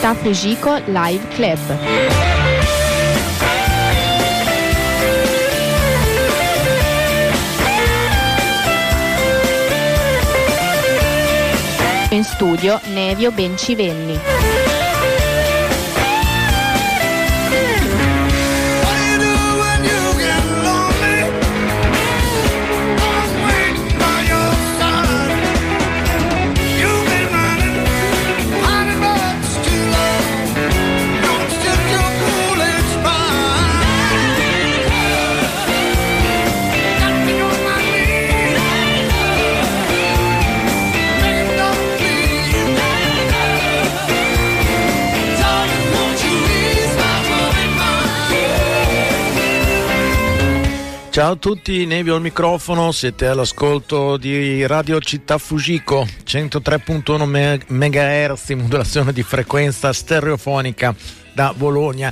Città Fujiko Live Club. In studio Nevio Bencivenni. Ciao a tutti, Nevio al microfono, siete all'ascolto di Radio Città Fujiko, 103.1 MHz, modulazione di frequenza stereofonica da Bologna.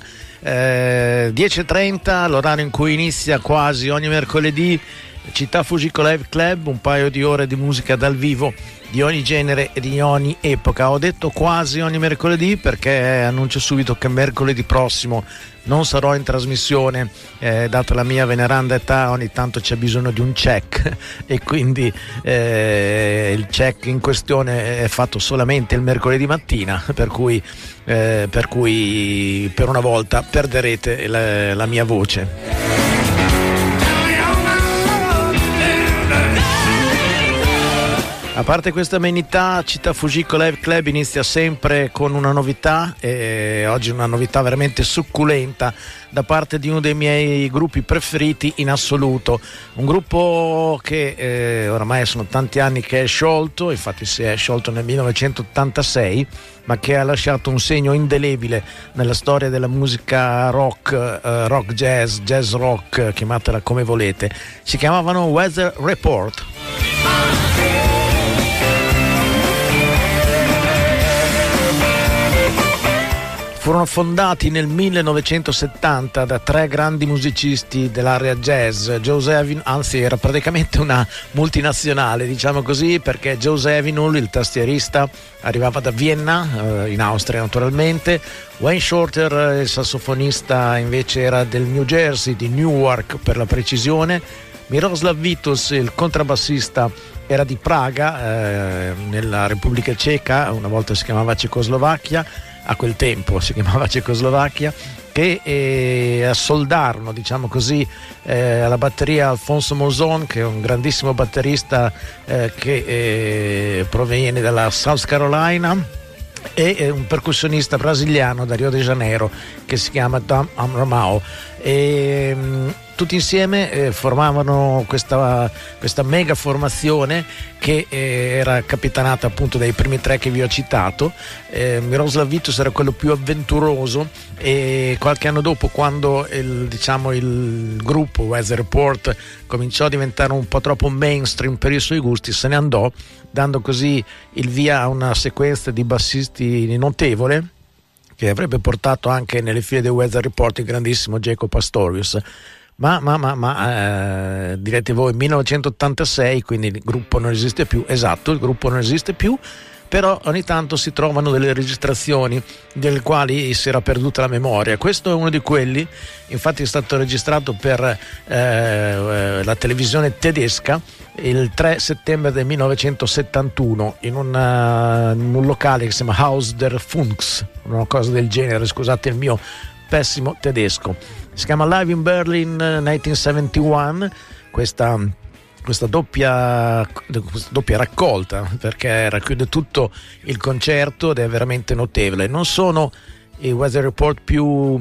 10.30, l'orario in cui inizia quasi ogni mercoledì Città Fujiko Live Club, un paio di ore di musica dal vivo di ogni genere e di ogni epoca. Ho detto quasi ogni mercoledì perché annuncio subito che mercoledì prossimo non sarò in trasmissione, data la mia veneranda età ogni tanto c'è bisogno di un check e quindi il check in questione è fatto solamente il mercoledì mattina, per cui per una volta perderete la mia voce. A parte questa amenità, Città Fujiko Live Club inizia sempre con una novità, e oggi una novità veramente succulenta da parte di uno dei miei gruppi preferiti in assoluto, un gruppo che oramai sono tanti anni che è sciolto, infatti si è sciolto nel 1986, ma che ha lasciato un segno indelebile nella storia della musica rock, rock jazz, jazz rock, chiamatela come volete. Si chiamavano Weather Report. Furono fondati nel 1970 da tre grandi musicisti dell'area jazz. Joe Zawinul, anzi era praticamente una multinazionale, diciamo così, perché Joe Zawinul, il tastierista, arrivava da Vienna, in Austria naturalmente. Wayne Shorter, il sassofonista, invece era del New Jersey, di Newark per la precisione. Miroslav Vitus, il contrabbassista, era di Praga, nella Repubblica Ceca, una volta si chiamava Cecoslovacchia, a quel tempo si chiamava Cecoslovacchia, che assoldarono, diciamo così, alla batteria Alfonso Moson, che è un grandissimo batterista che proviene dalla South Carolina, e un percussionista brasiliano da Rio de Janeiro che si chiama Tom Amramao, e tutti insieme formavano questa mega formazione che era capitanata appunto dai primi tre che vi ho citato. Miroslav Vitus era quello più avventuroso, e qualche anno dopo, quando il gruppo Weather Report cominciò a diventare un po' troppo mainstream per i suoi gusti, se ne andò, dando così il via a una sequenza di bassisti notevole che avrebbe portato anche nelle file del Weather Report il grandissimo Jaco Pastorius. Ma direte voi, 1986, quindi il gruppo non esiste più. Esatto, il gruppo non esiste più, però ogni tanto si trovano delle registrazioni delle quali si era perduta la memoria. Questo è uno di quelli, infatti è stato registrato per la televisione tedesca il 3 settembre del 1971 in un locale che si chiama Haus der Funks, una cosa del genere, scusate il mio pessimo tedesco. Si chiama Live in Berlin 1971, questa doppia raccolta, perché racchiude tutto il concerto ed è veramente notevole. Non sono i Weather Report più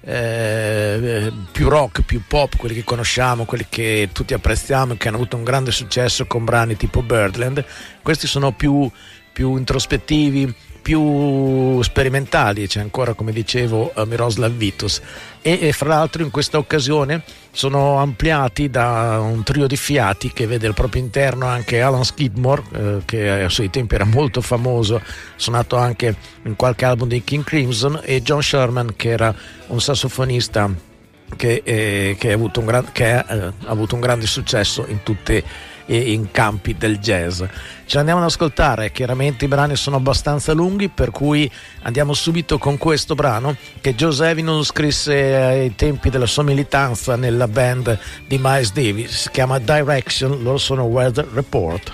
rock, più pop, quelli che conosciamo, quelli che tutti apprezziamo e che hanno avuto un grande successo con brani tipo Birdland. Questi sono più introspettivi, più sperimentali. C'è ancora, come dicevo, Miroslav Vitus, e fra l'altro in questa occasione sono ampliati da un trio di fiati che vede al proprio interno anche Alan Skidmore, che ai suoi tempi era molto famoso, suonato anche in qualche album dei King Crimson, e John Sherman, che era un sassofonista che ha avuto un grande successo in tutti in campi del jazz. Ce l'andiamo ad ascoltare, chiaramente i brani sono abbastanza lunghi, per cui andiamo subito con questo brano che Joe Zawinul lo scrisse ai tempi della sua militanza nella band di Miles Davis, si chiama Direction, loro sono Weather Report.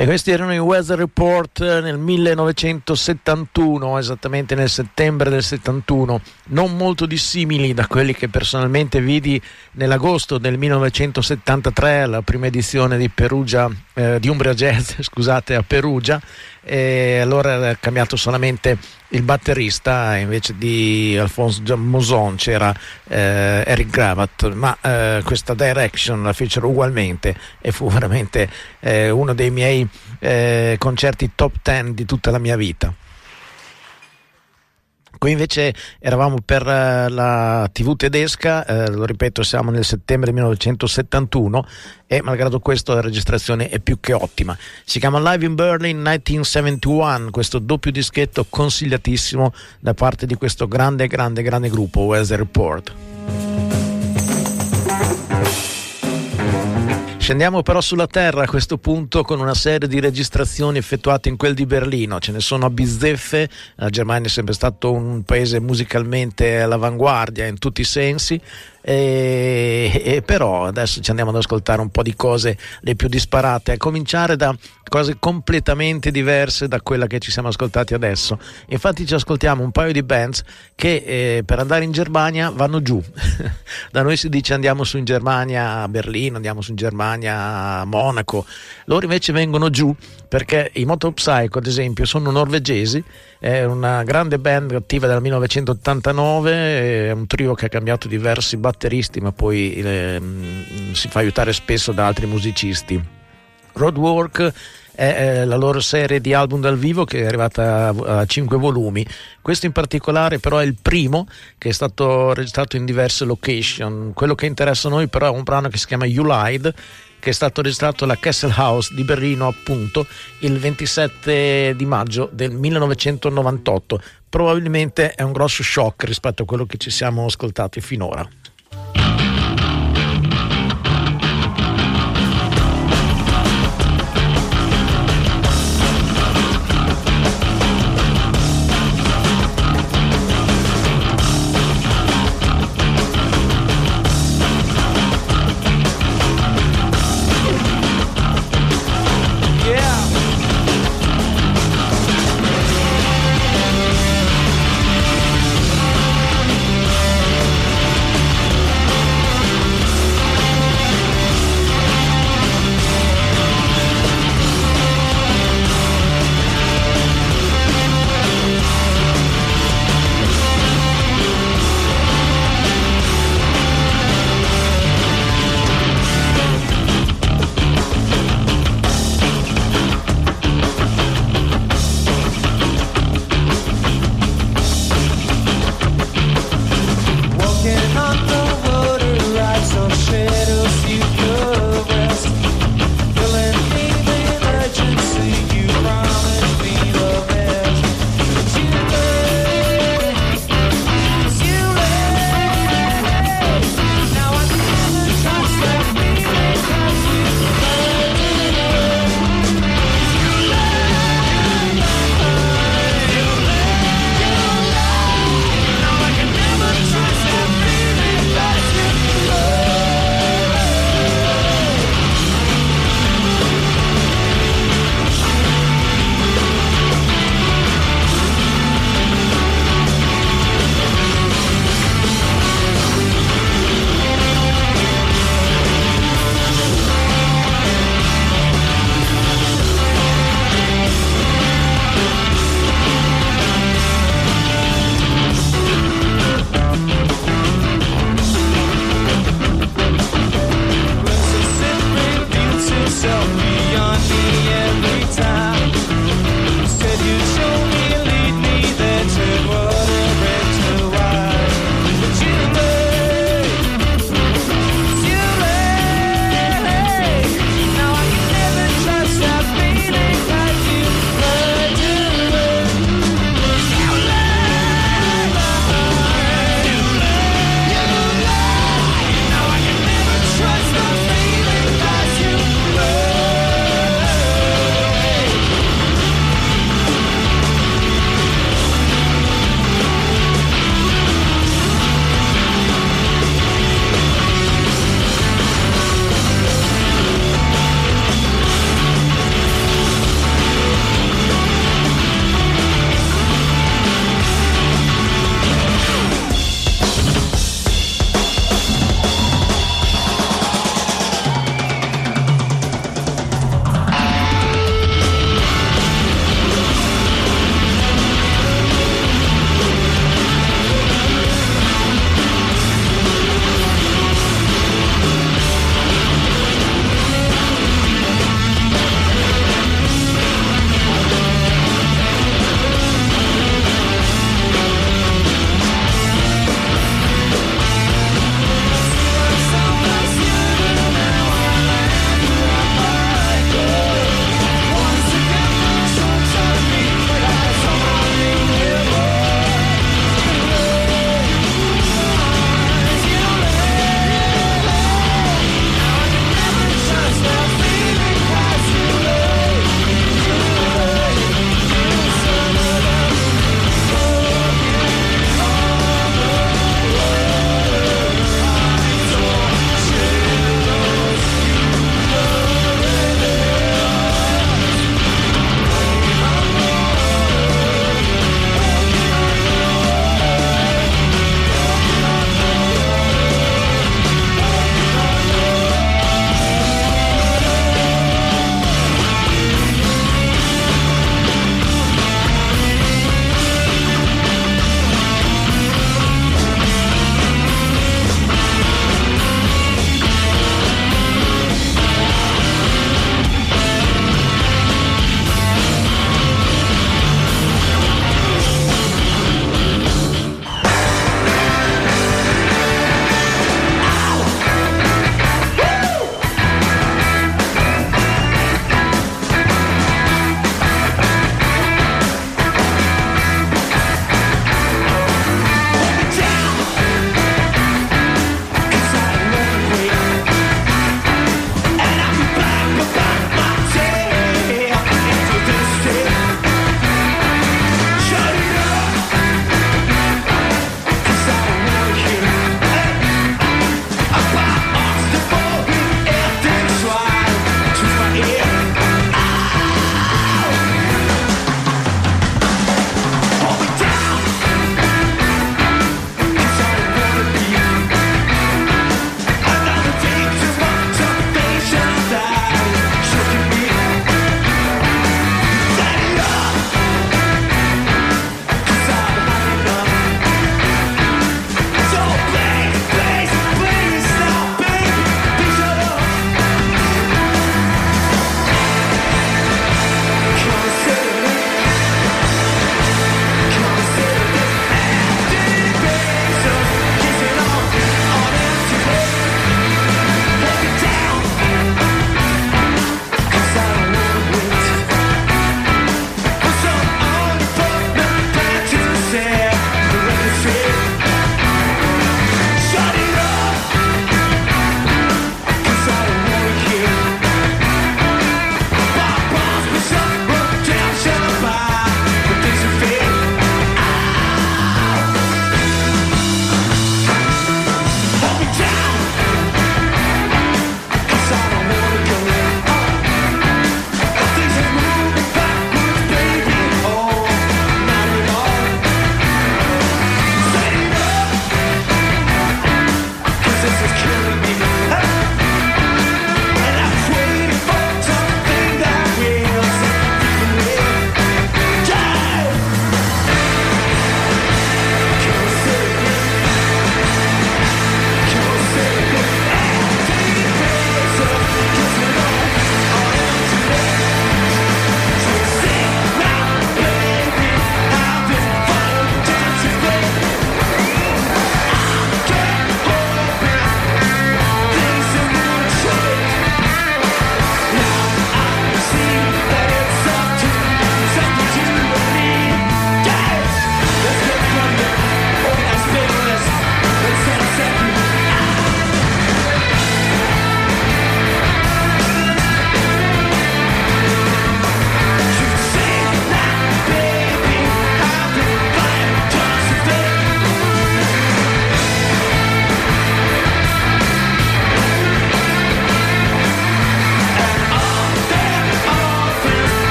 E questi erano i Weather Report nel 1971, esattamente nel settembre del 71, non molto dissimili da quelli che personalmente vidi nell'agosto del 1973, la prima edizione di Perugia, di Umbria Jazz, scusate, a Perugia. E allora era cambiato solamente il batterista, invece di Alphonse Mouzon c'era Eric Gravatt, ma questa Direction la fecero ugualmente e fu veramente uno dei miei concerti top 10 di tutta la mia vita. Qui invece eravamo per la TV tedesca, lo ripeto, siamo nel settembre 1971 e malgrado questo la registrazione è più che ottima. Si chiama Live in Berlin 1971, questo doppio dischetto consigliatissimo da parte di questo grande gruppo Weather Report. Scendiamo però sulla terra a questo punto con una serie di registrazioni effettuate in quel di Berlino. Ce ne sono a bizzeffe. La Germania è sempre stato un paese musicalmente all'avanguardia in tutti i sensi, e però adesso ci andiamo ad ascoltare un po' di cose le più disparate, a cominciare da cose completamente diverse da quella che ci siamo ascoltati adesso. Infatti ci ascoltiamo un paio di bands che per andare in Germania vanno giù. Da noi si dice andiamo su in Germania a Berlino, andiamo su in Germania a Monaco, loro invece vengono giù perché i Motor Psycho, ad esempio, sono norvegesi. È una grande band attiva dal 1989, è un trio che ha cambiato diversi batteristi, ma poi si fa aiutare spesso da altri musicisti. Roadwork è la loro serie di album dal vivo che è arrivata a 5 volumi. Questo in particolare però è il primo che è stato registrato in diverse location. Quello che interessa a noi però è un brano che si chiama You Lied, che è stato registrato alla Kesselhaus di Berlino, appunto, il 27 di maggio del 1998. Probabilmente è un grosso shock rispetto a quello che ci siamo ascoltati finora.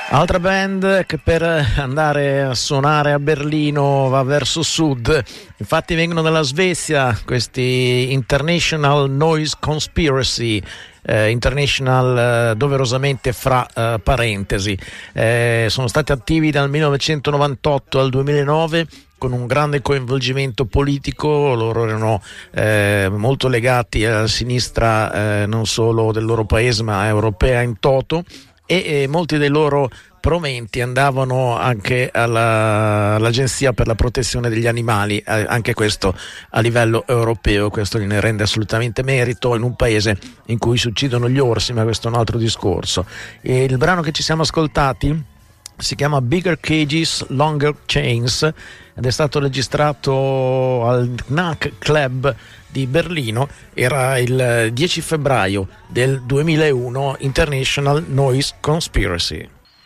Altra band che per andare a suonare a Berlino va verso sud, infatti vengono dalla Svezia, questi International Noise Conspiracy, International doverosamente fra parentesi. Sono stati attivi dal 1998 al 2009 con un grande coinvolgimento politico. Loro erano molto legati alla sinistra non solo del loro paese ma europea in toto, e molti dei loro proventi andavano anche all'Agenzia per la protezione degli animali, anche questo a livello europeo. Questo gliene rende assolutamente merito in un paese in cui si uccidono gli orsi, ma questo è un altro discorso. E il brano che ci siamo ascoltati si chiama Bigger Cages, Longer Chains ed è stato registrato al Knack Club di Berlino. Era il 10 febbraio del 2001, International Noise Conspiracy.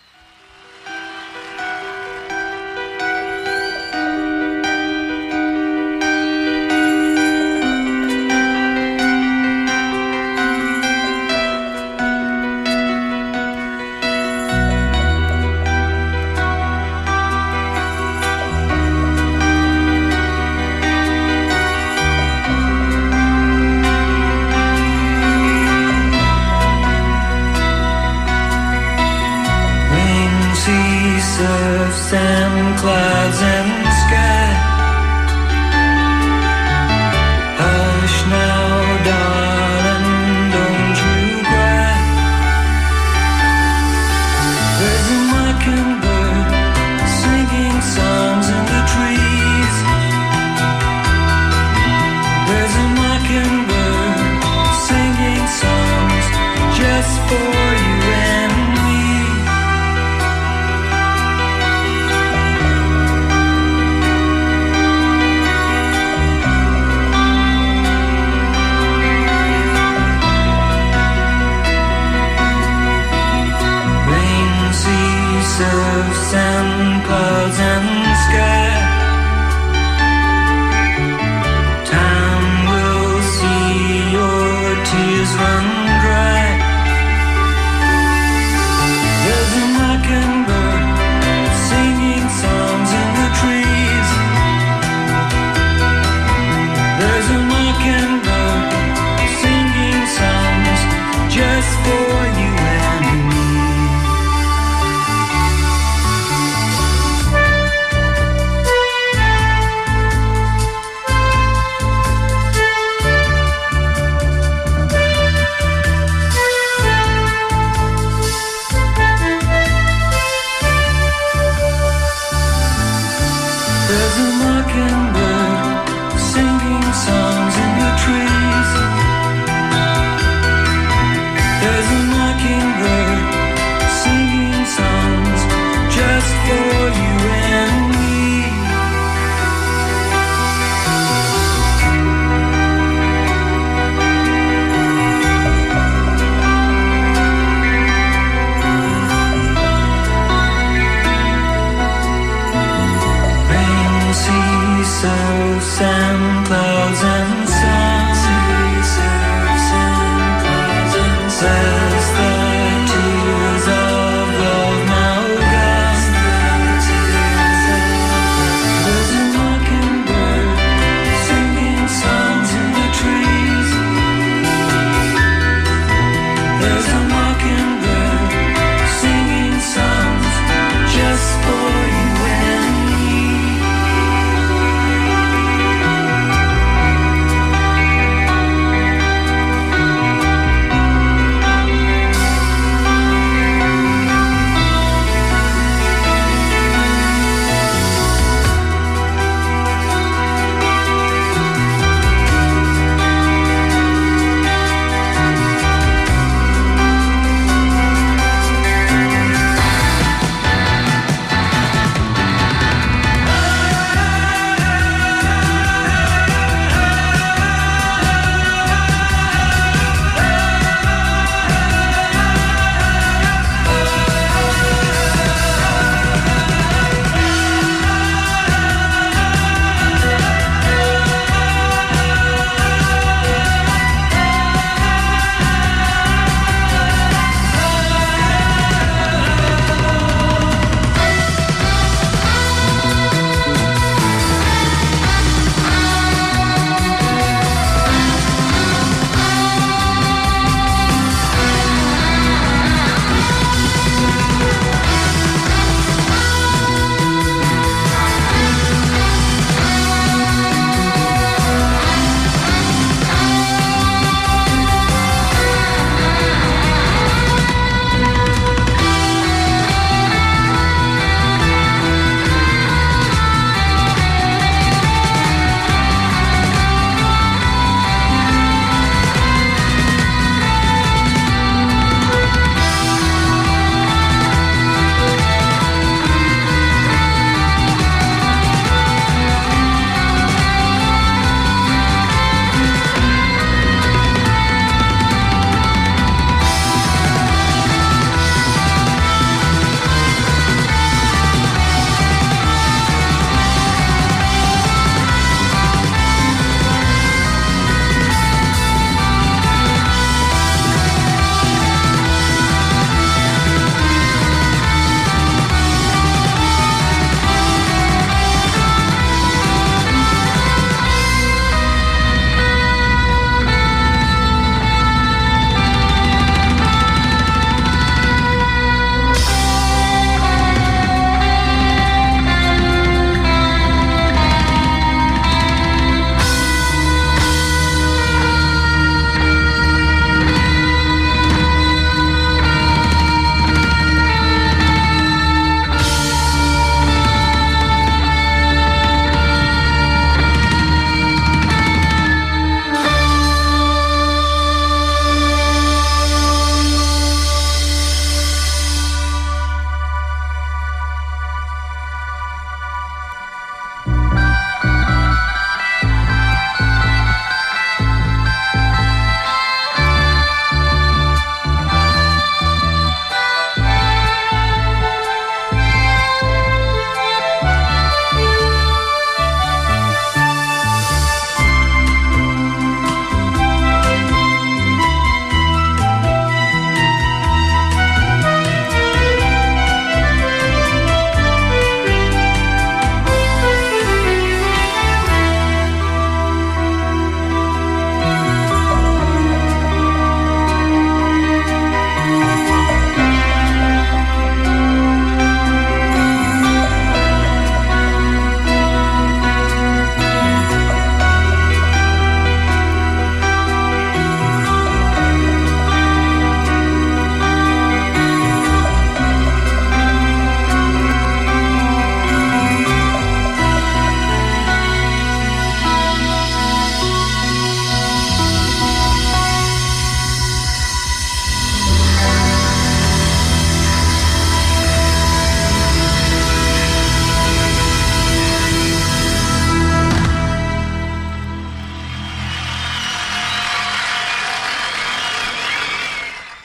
And clouds and sky. Hush now, darling, don't you cry. There's a mockingbird singing songs in the trees. There's a mockingbird singing songs just for you and me. Surfs and clouds and sky. Time will see your tears run dry. There's a mockingbird singing songs in the trees. There's a mockingbird singing songs just for you and me. There's a mockingbird singing songs in the trees. There's a mockingbird singing songs just for you and me.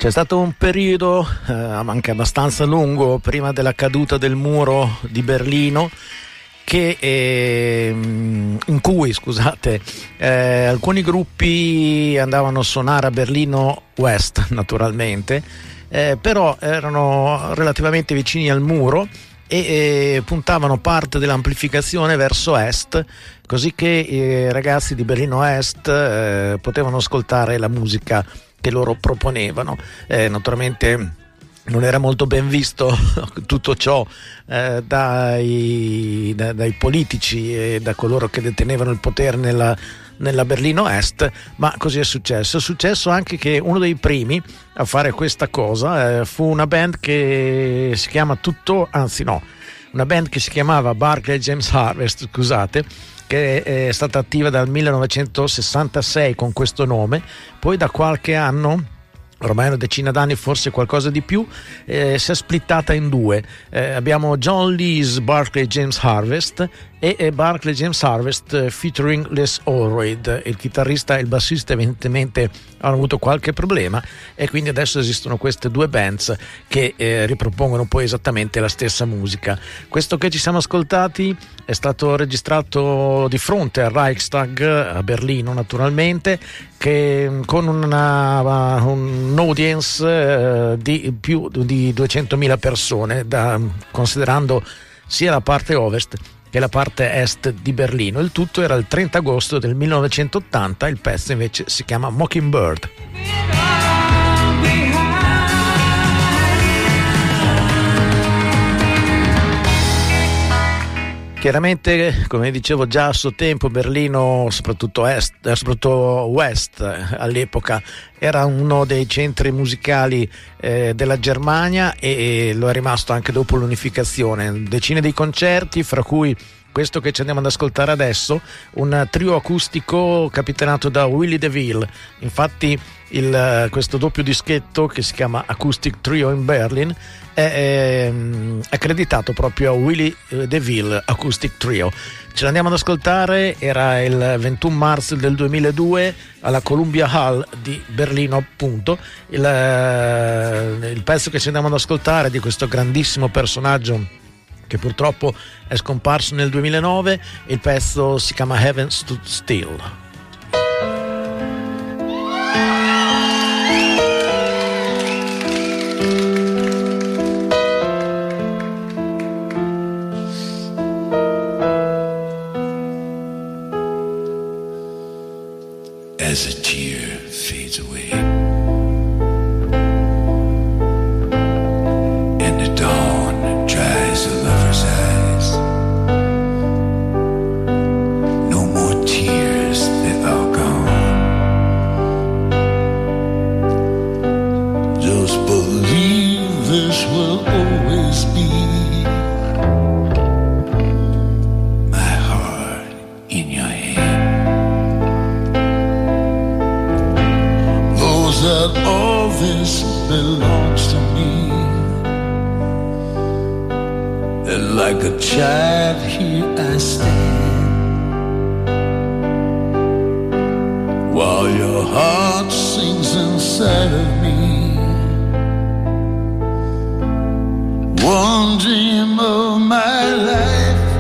C'è stato un periodo anche abbastanza lungo prima della caduta del muro di Berlino in cui alcuni gruppi andavano a suonare a Berlino West, naturalmente, però erano relativamente vicini al muro e puntavano parte dell'amplificazione verso est, così che i ragazzi di Berlino Est potevano ascoltare la musica che loro proponevano. Naturalmente non era molto ben visto tutto ciò dai politici e da coloro che detenevano il potere nella Berlino Est, ma così è successo. È successo anche che uno dei primi a fare questa cosa fu una band che si una band che si chiamava Barclay James Harvest, che è stata attiva dal 1966 con questo nome, poi da qualche anno, ormai una decina d'anni, forse qualcosa di più, si è splittata in due. Abbiamo John Lee's Barclay James Harvest e Barclay James Harvest featuring Les Allred. Il chitarrista e il bassista evidentemente hanno avuto qualche problema e quindi adesso esistono queste due bands che ripropongono poi esattamente la stessa musica. Questo che ci siamo ascoltati è stato registrato di fronte al Reichstag a Berlino, naturalmente, con un'audience di più di 200.000 persone, considerando sia la parte ovest che la parte est di Berlino. Il tutto era il 30 agosto del 1980, il pezzo invece si chiama Mockingbird. Chiaramente, come dicevo già a suo tempo, Berlino, soprattutto West all'epoca, era uno dei centri musicali della Germania e lo è rimasto anche dopo l'unificazione. Decine di concerti, fra cui questo che ci andiamo ad ascoltare adesso, un trio acustico capitanato da Willy DeVille. Infatti questo doppio dischetto, che si chiama Acoustic Trio in Berlin, è accreditato proprio a Willy DeVille Acoustic Trio. Ce l'andiamo ad ascoltare, era il 21 marzo del 2002 alla Columbia Hall di Berlino, appunto. Il pezzo che ci andiamo ad ascoltare di questo grandissimo personaggio che purtroppo è scomparso nel 2009, il pezzo si chiama Heaven Stood Still. As a tear fades away and the dawn dries the lover's eyes, no more tears, they're all gone. Just believe this will always be my heart in your hand. That all this belongs to me, and like a child here I stand, while your heart sings inside of me. One dream of my life,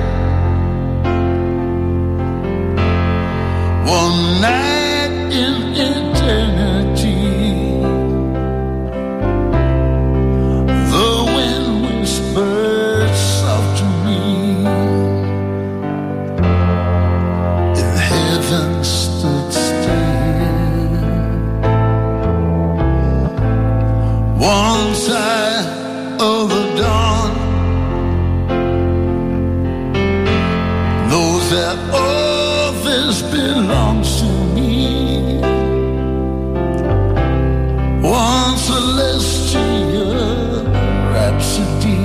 one night in eternity. Birds soft to me, in heaven stood still. One side of the dawn knows that all this belongs to me. One celestial rhapsody.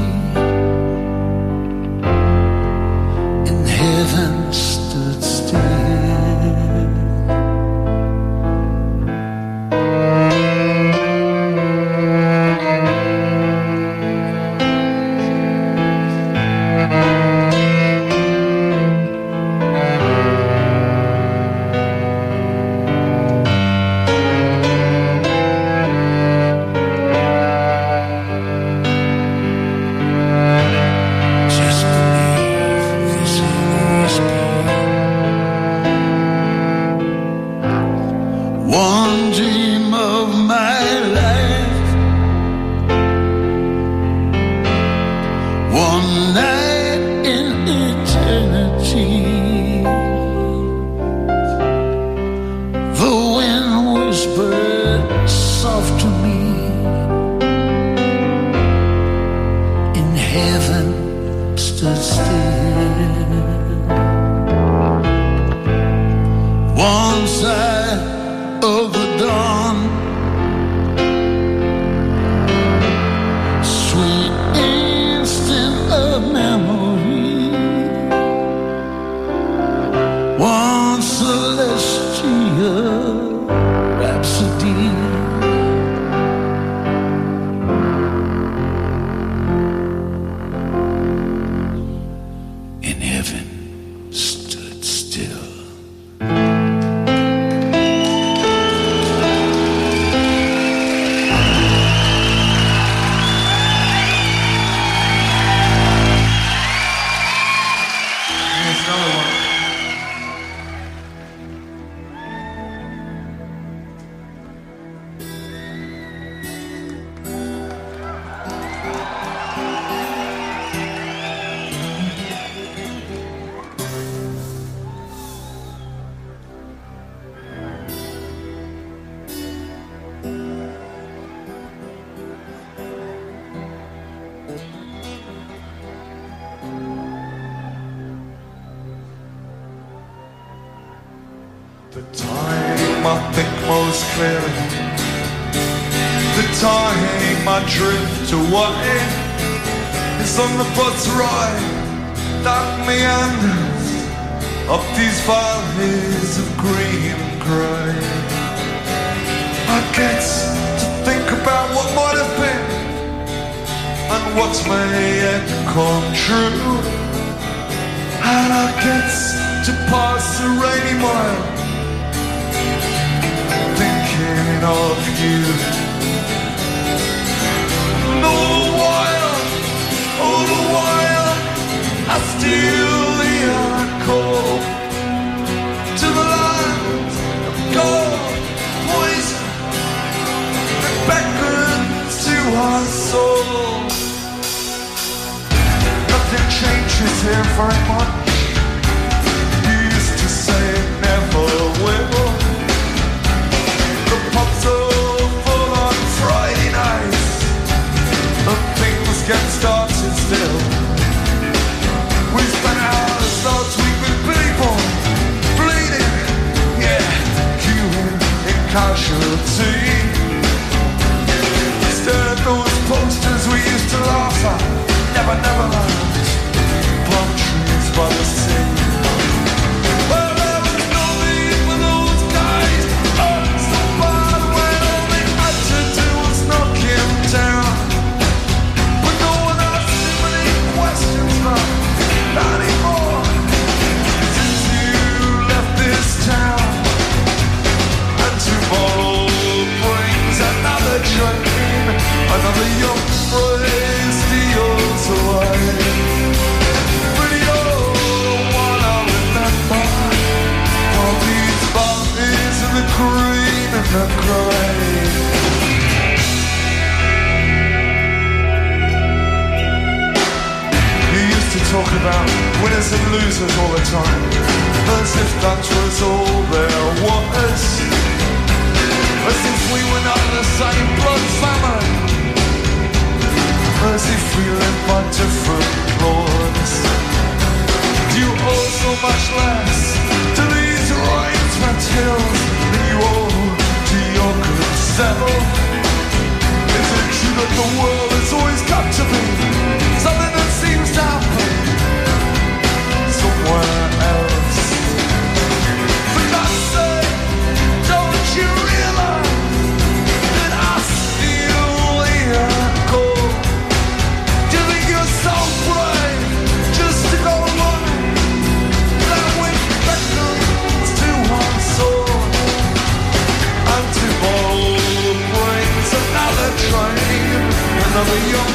Heaven stood still. heaven stood still. One side of the dawn, sweet instant of memory, one celestial rhapsody. In heaven stood still. The time I think most clearly, the time I drift away, is on the bus ride that meanders up these valleys of green and grey. I get to think about what might have been and what may yet come true, and I get to pass a rainy mile thinking of you. And all the while, I still hear a call to the land of gold, poison that beckons to our soul. Nothing changes here very much. You used to say it never will. The pubs are full on Friday nights, and things get started still. We spent hours last week with people bleeding, yeah, queuing in casualty. Stare at those posters we used to laugh at, never land, palm trees by the sea. Well, there was no need for those guys. Knock him down, but no one asks him any questions now anymore. Since you left this town, and tomorrow brings another train, another young brain steals away. But you're the one I remember, all these valleys and the green and the grey. Talk about winners and losers all the time, as if that was all there was, as if we were not the same blood family, as if we lived by different laws. You owe so much less to these rain-swept hills than you owe to your good self. Is it true that the world has always got to be something that seems to happen somewhere else? For God's sake, don't you realize that I still hear a call? Do you think you're so brave just to go alone? That wind beckons to one soul, and tomorrow brings another train, another young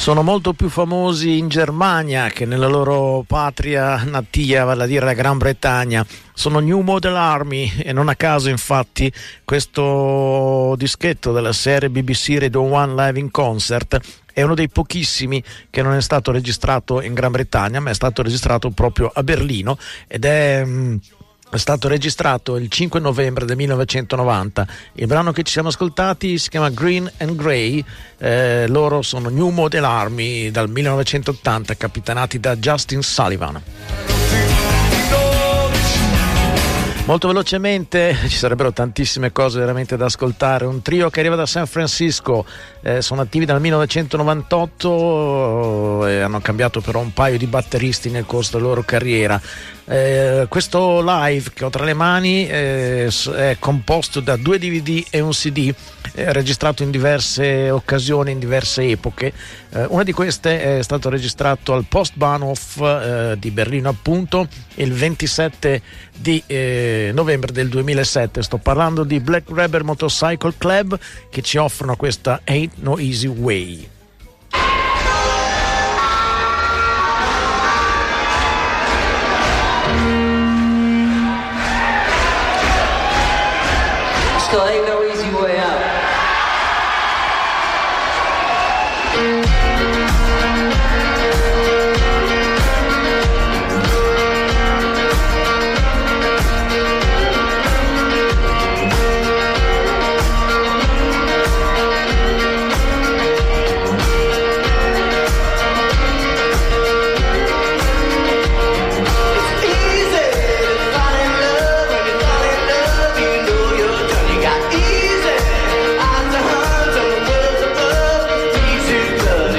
sono molto più famosi in Germania che nella loro patria natia, vale a dire la Gran Bretagna. Sono New Model Army e non a caso infatti questo dischetto della serie BBC Radio 1 Live in Concert è uno dei pochissimi che non è stato registrato in Gran Bretagna, ma è stato registrato proprio a Berlino ed è stato registrato il 5 novembre del 1990. Il brano che ci siamo ascoltati si chiama Green and Grey, loro sono New Model Army dal 1980, capitanati da Justin Sullivan. Molto velocemente, ci sarebbero tantissime cose veramente da ascoltare. Un trio che arriva da San Francisco, sono attivi dal 1998 e hanno cambiato però un paio di batteristi nel corso della loro carriera. Questo live che ho tra le mani è composto da 2 DVD e un CD, registrato in diverse occasioni, in diverse epoche. Una di queste è stato registrato al Postbahnhof di Berlino, appunto, il 27 di novembre del 2007. Sto parlando di Black Rebel Motorcycle Club, che ci offrono questa Ain't No Easy Way. Still ain't no easy way out. Got easy, eyes to hunt on the world's above. Easy blood.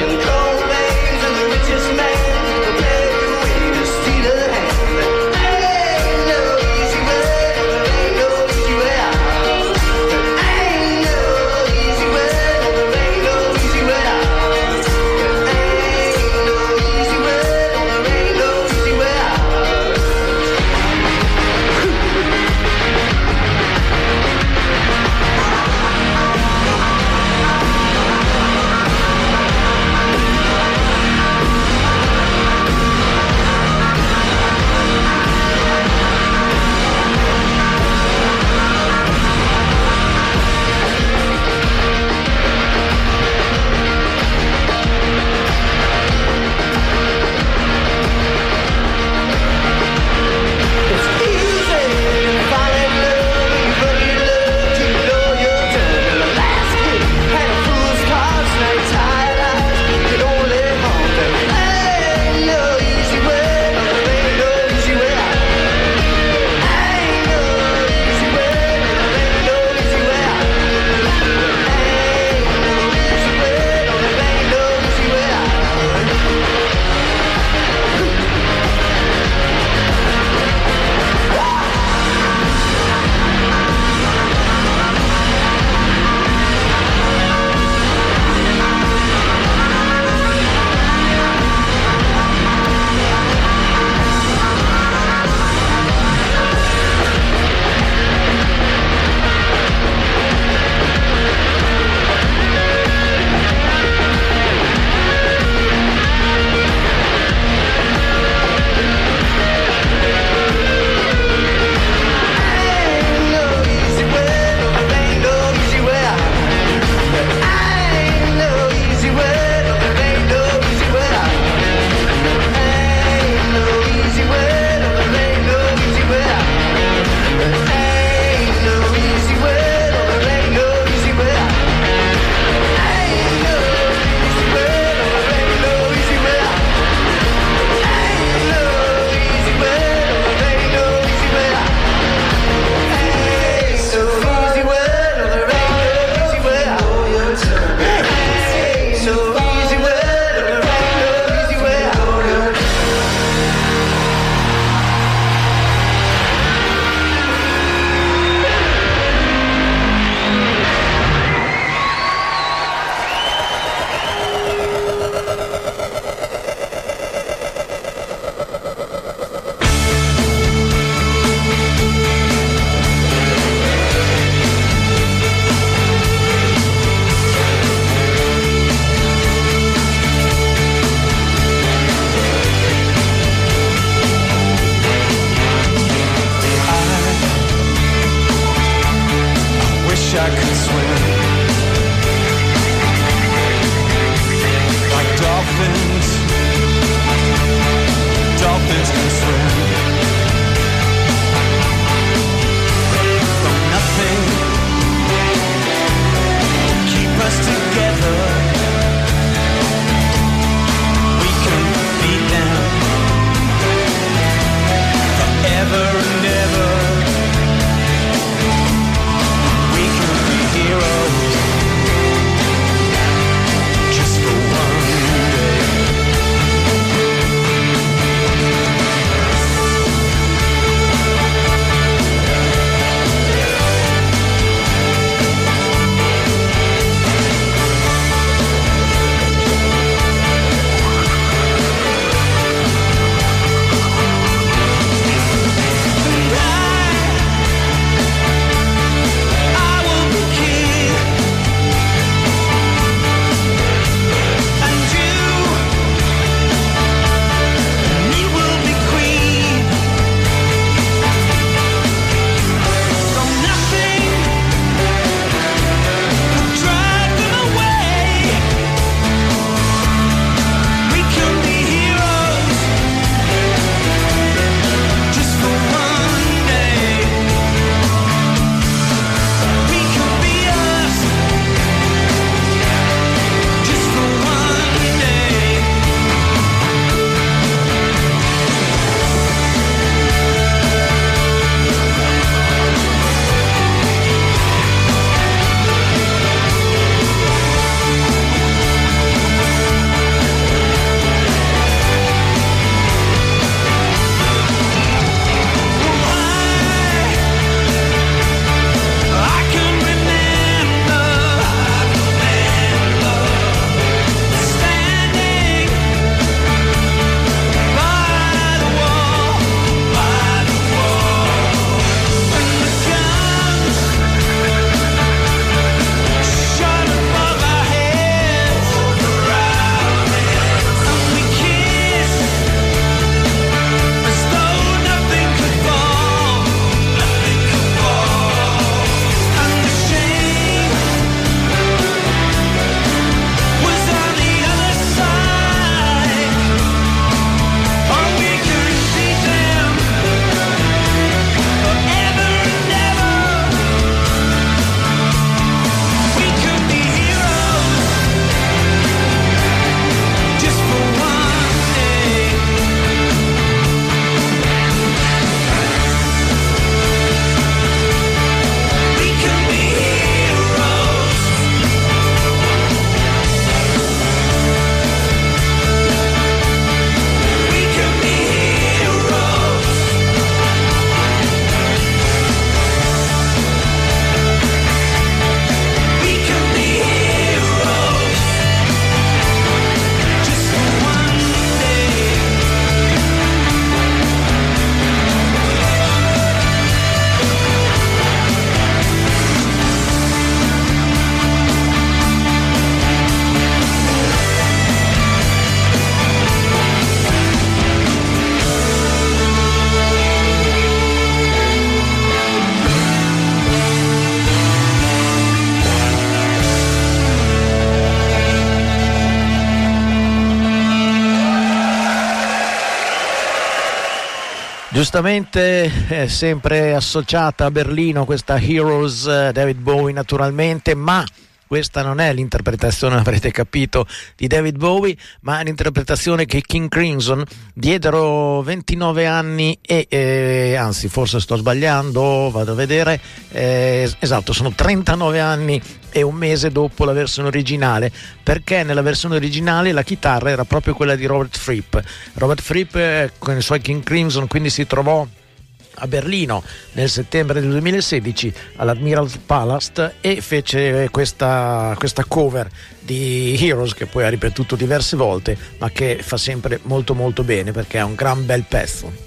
Giustamente sempre associata a Berlino questa Heroes, David Bowie naturalmente, ma questa non è l'interpretazione, avrete capito, di David Bowie, ma è l'interpretazione che King Crimson diedero 29 anni e anzi forse sto sbagliando, vado a vedere, esatto, sono 39 anni e un mese dopo la versione originale, perché nella versione originale la chitarra era proprio quella di Robert Fripp. Robert Fripp con i suoi King Crimson quindi si trovò a Berlino nel settembre del 2016 all'Admiral Palace e fece questa cover di Heroes, che poi ha ripetuto diverse volte, ma che fa sempre molto molto bene perché è un gran bel pezzo.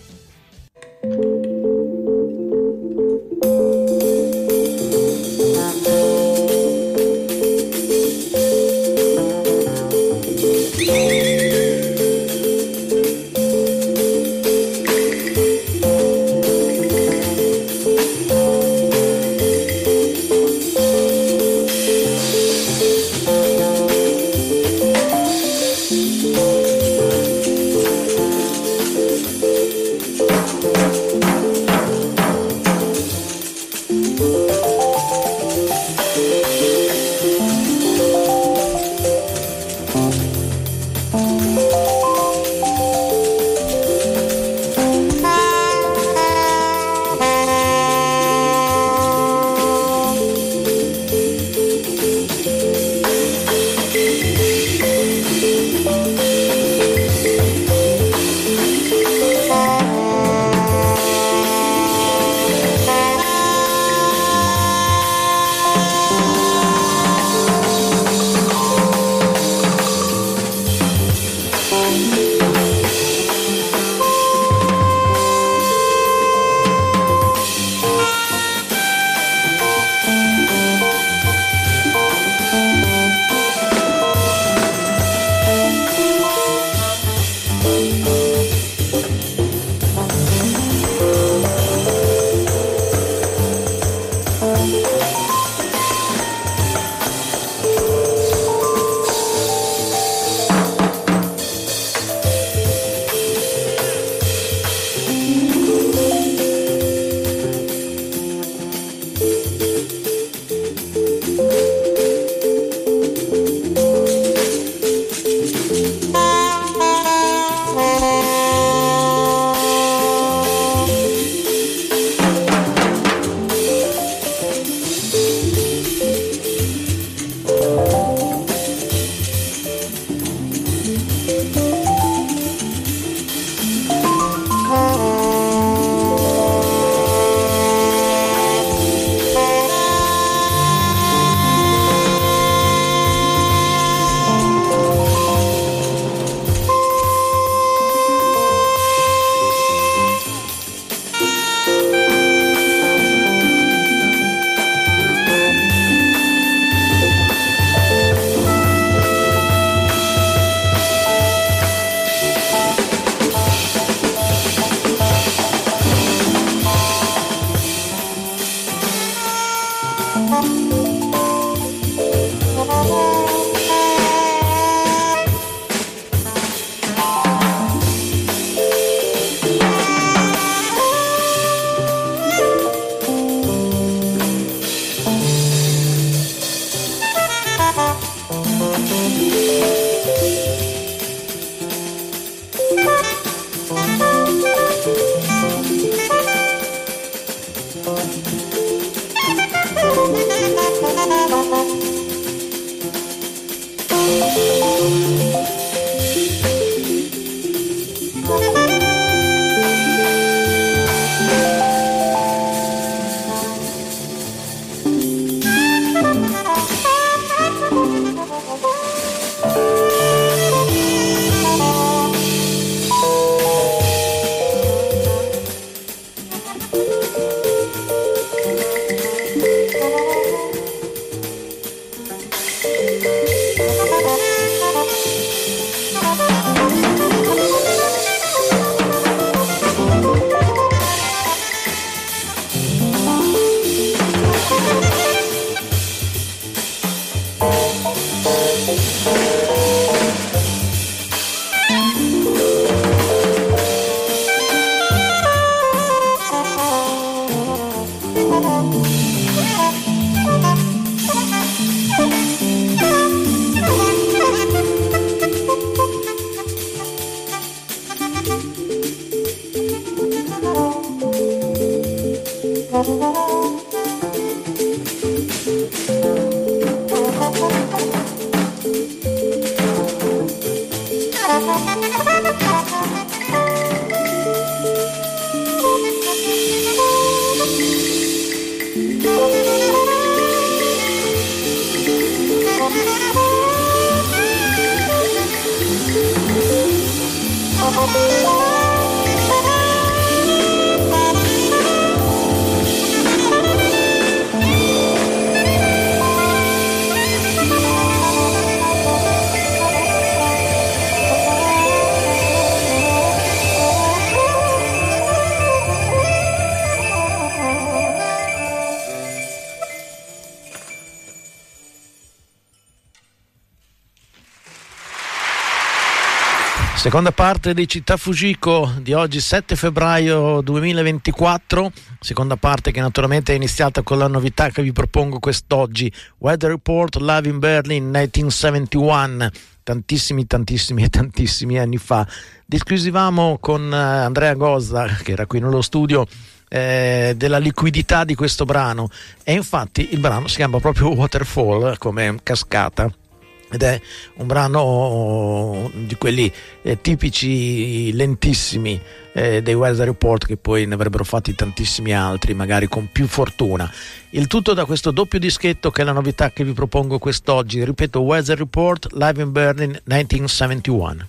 Seconda parte di Città Fujiko di oggi 7 febbraio 2024, seconda parte che naturalmente è iniziata con la novità che vi propongo quest'oggi, Weather Report Live in Berlin 1971, tantissimi anni fa. Disquisivamo con Andrea Gozza, che era qui nello studio, della liquidità di questo brano, e infatti il brano si chiama proprio Waterfall, come cascata, ed è un brano di quelli tipici lentissimi dei Weather Report, che poi ne avrebbero fatti tantissimi altri, magari con più fortuna. Il tutto da questo doppio dischetto che è la novità che vi propongo quest'oggi, ripeto, Weather Report Live in Berlin 1971.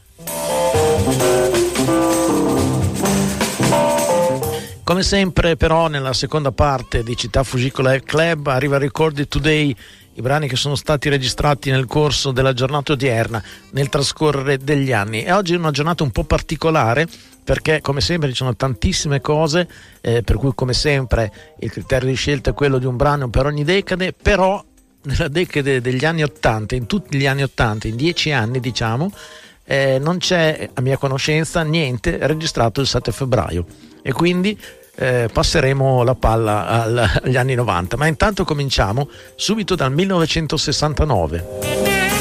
Come sempre però nella seconda parte di Città Fujiko Live Club arriva Recorded Today, i brani che sono stati registrati nel corso della giornata odierna, nel trascorrere degli anni. E oggi è una giornata un po' particolare perché come sempre ci sono tantissime cose, per cui come sempre il criterio di scelta è quello di un brano per ogni decade, però nella decade degli anni 80, in tutti gli anni 80, in 10 anni diciamo, non c'è a mia conoscenza niente registrato il 7 febbraio e quindi passeremo la palla agli anni 90, ma intanto cominciamo subito dal 1969.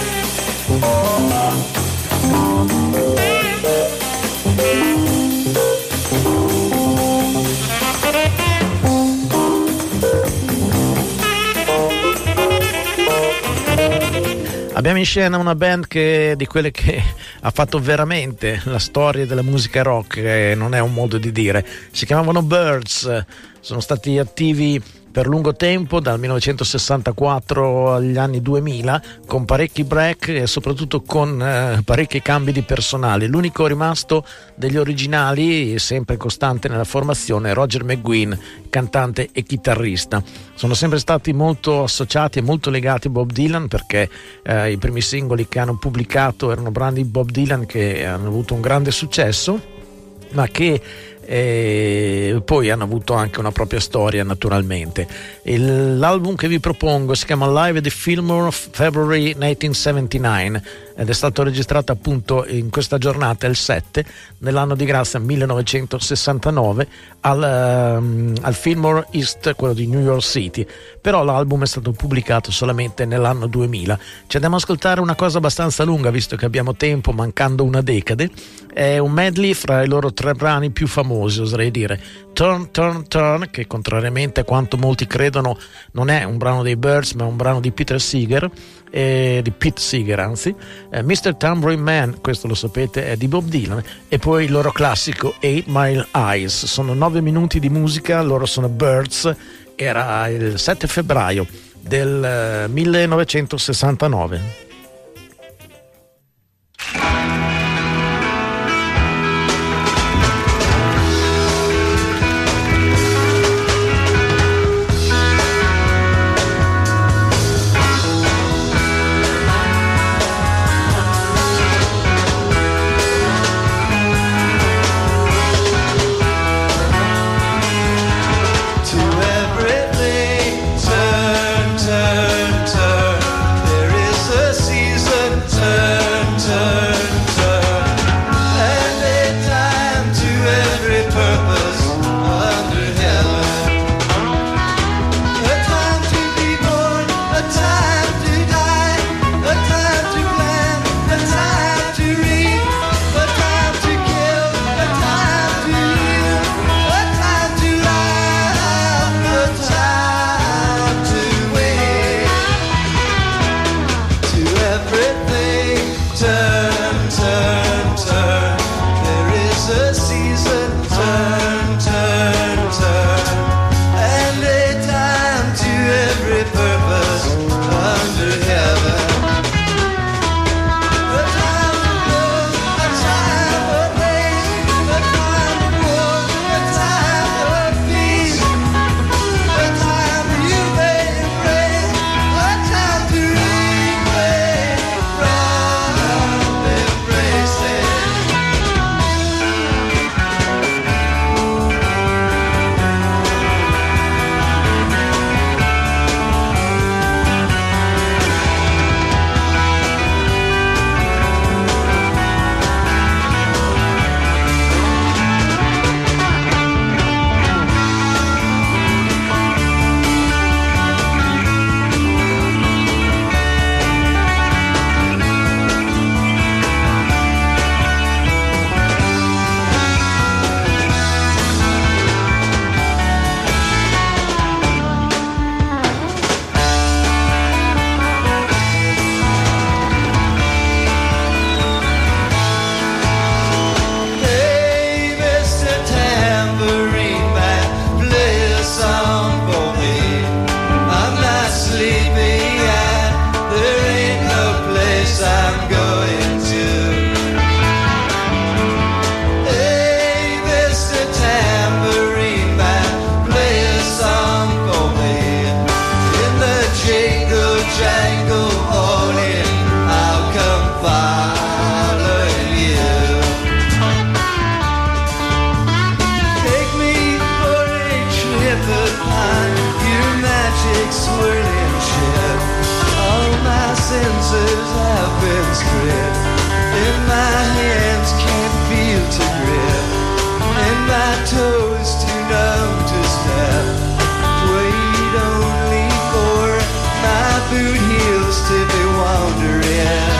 Abbiamo in scena una band di quelle che ha fatto veramente la storia della musica rock, non è un modo di dire. Si chiamavano Birds, sono stati attivi per lungo tempo, dal 1964 agli anni 2000, con parecchi break e soprattutto con parecchi cambi di personale. L'unico rimasto degli originali, sempre costante nella formazione, è Roger McGuinn, cantante e chitarrista. Sono sempre stati molto associati e molto legati a Bob Dylan, perché i primi singoli che hanno pubblicato erano brani di Bob Dylan che hanno avuto un grande successo, ma che poi hanno avuto anche una propria storia naturalmente. L'album che vi propongo si chiama Live at the Fillmore February 1979 ed è stato registrato appunto in questa giornata, il 7, nell'anno di grazia 1969 al Fillmore East, quello di New York City, però l'album è stato pubblicato solamente nell'anno 2000. Ci andiamo ad ascoltare una cosa abbastanza lunga, visto che abbiamo tempo, mancando una decade. È un medley fra i loro 3 brani più famosi, oserei dire. Turn, Turn, Turn, che contrariamente a quanto molti credono non è un brano dei Birds, ma è un brano di Pete Seeger, anzi. Mr. Tambourine Man, questo lo sapete, è di Bob Dylan, e poi il loro classico 8 Mile Eyes. Sono 9 minuti di musica, loro sono Birds, era il 7 febbraio del 1969. Turn, turn, turn. There is a toes too numb to step. Wait only for my boot heels to be wandering.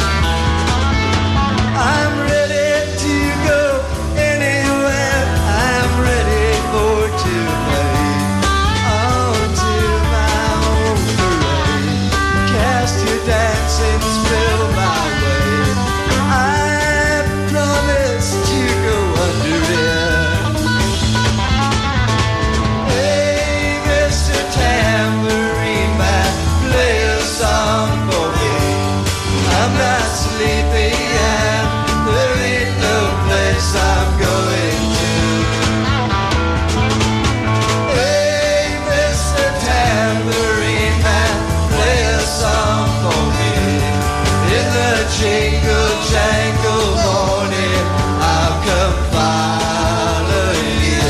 I'm ready to go anywhere. I'm ready for to play onto my own parade. Cast your dancing spell my way. I promise to go under it. Hey, Mr. Tambourine Man, play a song for me. I'm not sleepy and there ain't no place I'm going to. Hey, Mr. Tambourine Man, play a song for me. In the jingle jangle morning, I'll come following you.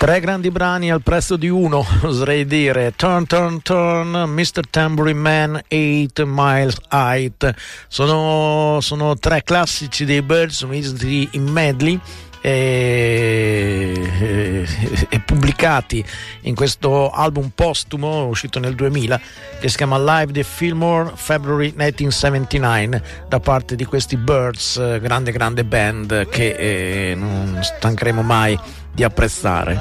3 grandi brani al prezzo di uno, oserei dire. Turn, Turn, Turn, Mr. Tambourine Man, 8 Miles Height. Sono 3 classici dei Byrds uniti in medley e pubblicati in questo album postumo uscito nel 2000 che si chiama Live the Fillmore February 1979 da parte di questi Byrds, grande band che non stancheremo mai di apprezzare.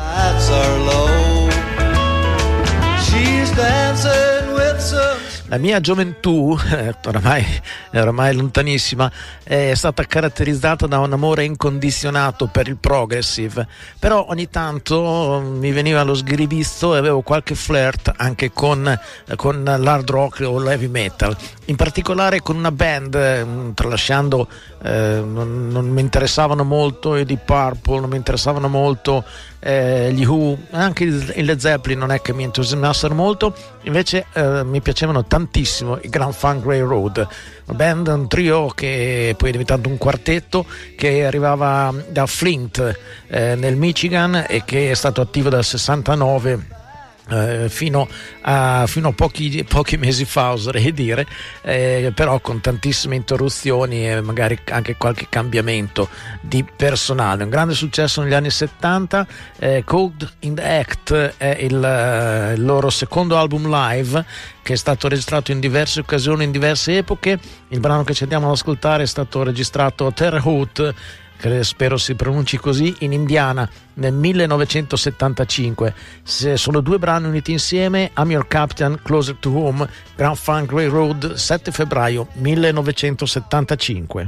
La mia gioventù, oramai lontanissima, è stata caratterizzata da un amore incondizionato per il progressive, però ogni tanto mi veniva lo sghiribizzo e avevo qualche flirt anche con l'hard rock o l'heavy metal, in particolare con una band, tralasciando, non mi interessavano molto i Deep Purple, non mi interessavano molto gli Who, anche i Led Zeppelin non è che mi entusiasmassero molto, invece mi piacevano tantissimo i Grand Funk Railroad, una band, un trio che poi è diventato un quartetto che arrivava da Flint nel Michigan e che è stato attivo dal 69 fino a pochi mesi fa, oserei dire, però con tantissime interruzioni e magari anche qualche cambiamento di personale. Un grande successo negli anni 70. Caught in the Act è il loro secondo album live, che è stato registrato in diverse occasioni, in diverse epoche. Il brano che ci andiamo ad ascoltare è stato registrato a Terre Haute, che spero si pronunci così, in Indiana nel 1975. Sono 2 brani uniti insieme: I'm Your Captain, Closer to Home, Grand Funk Railroad, 7 febbraio 1975.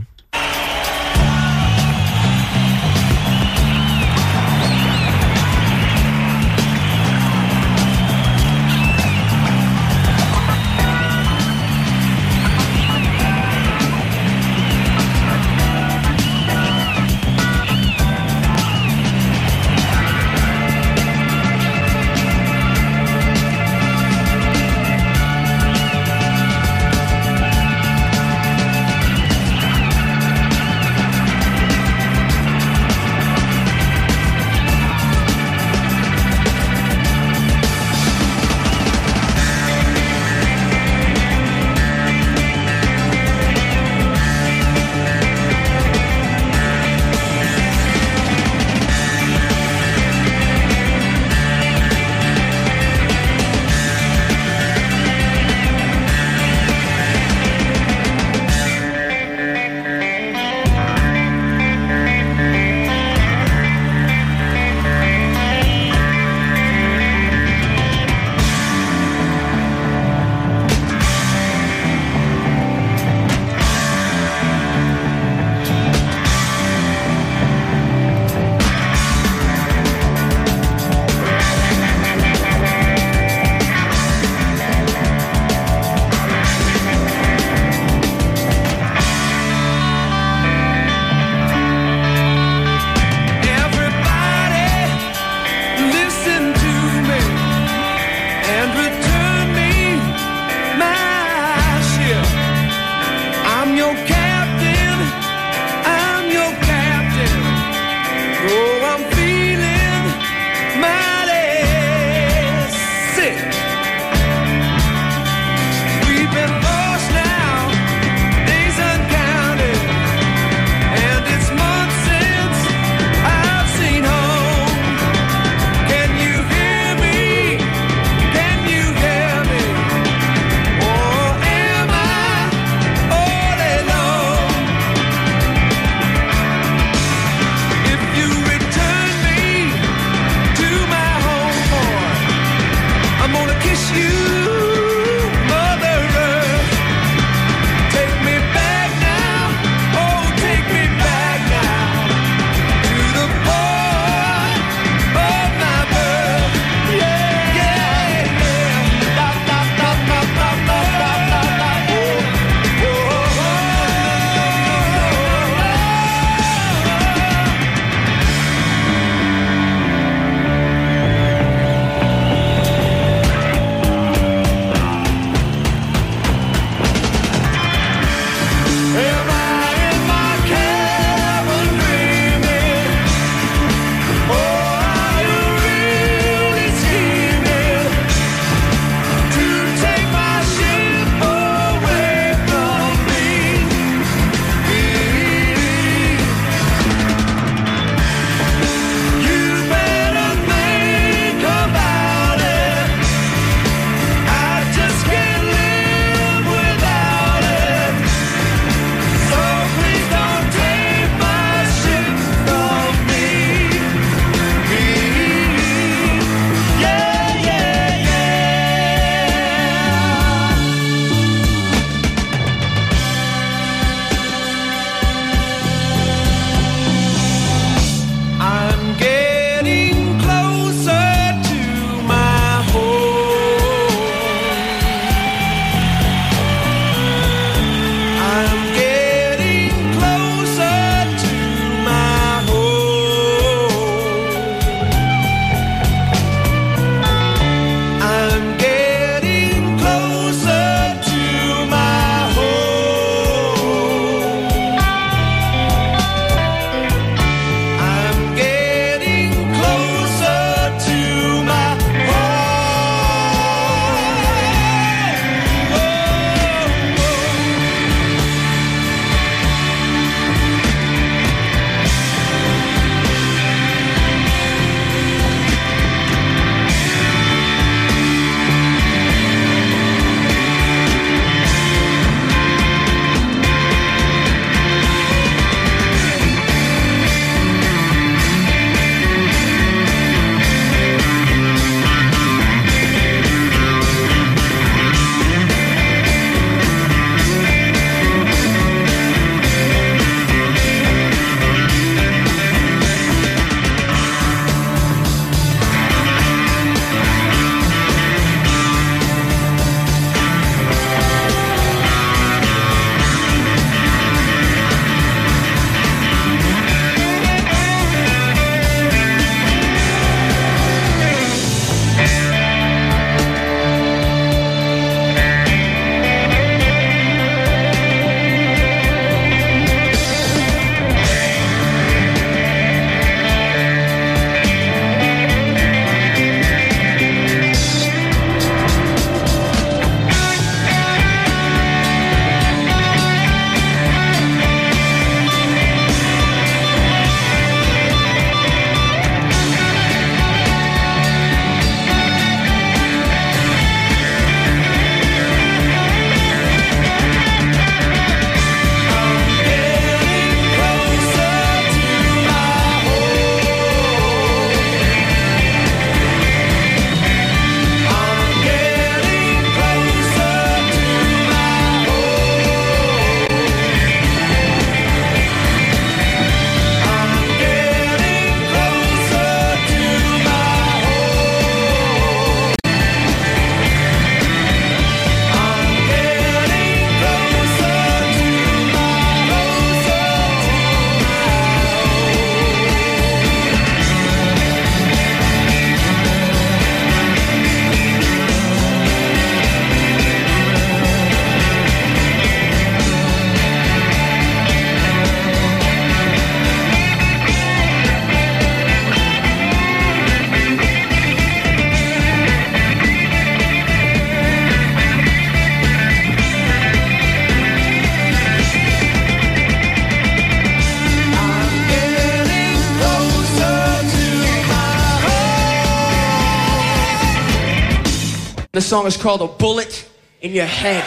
The song is called A Bullet in Your Head.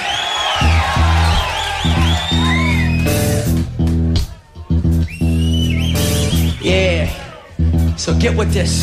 Yeah, so get with this.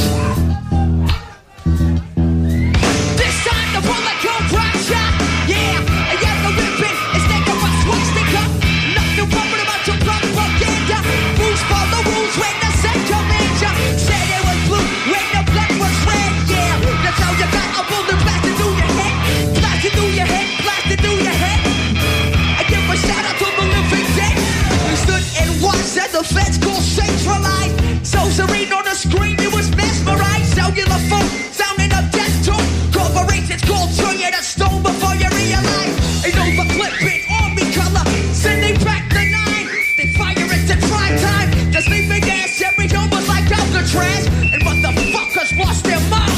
This time the bullet comes right shot. Yeah, a yellow ribbon is taking my swastika. Nothing wrong about your propaganda. Rules follow rules when the set commander said it was blue when the blood was red. Yeah, that's how you got a bullet blasted through your head. Blasted through your head, blasted through your head. I give a shout out to the living dead. We stood and watched as the feds called centralized. So serene on the screen, it was mesmerized. Cellular phone, sounding a death tone. Corporations called turn you to stone before you realize. Ain't over clipping, army color, sending back the 9. They fire it to prime time. The sleeping gas, every home was like Alcatraz. And motherfuckers lost their mind.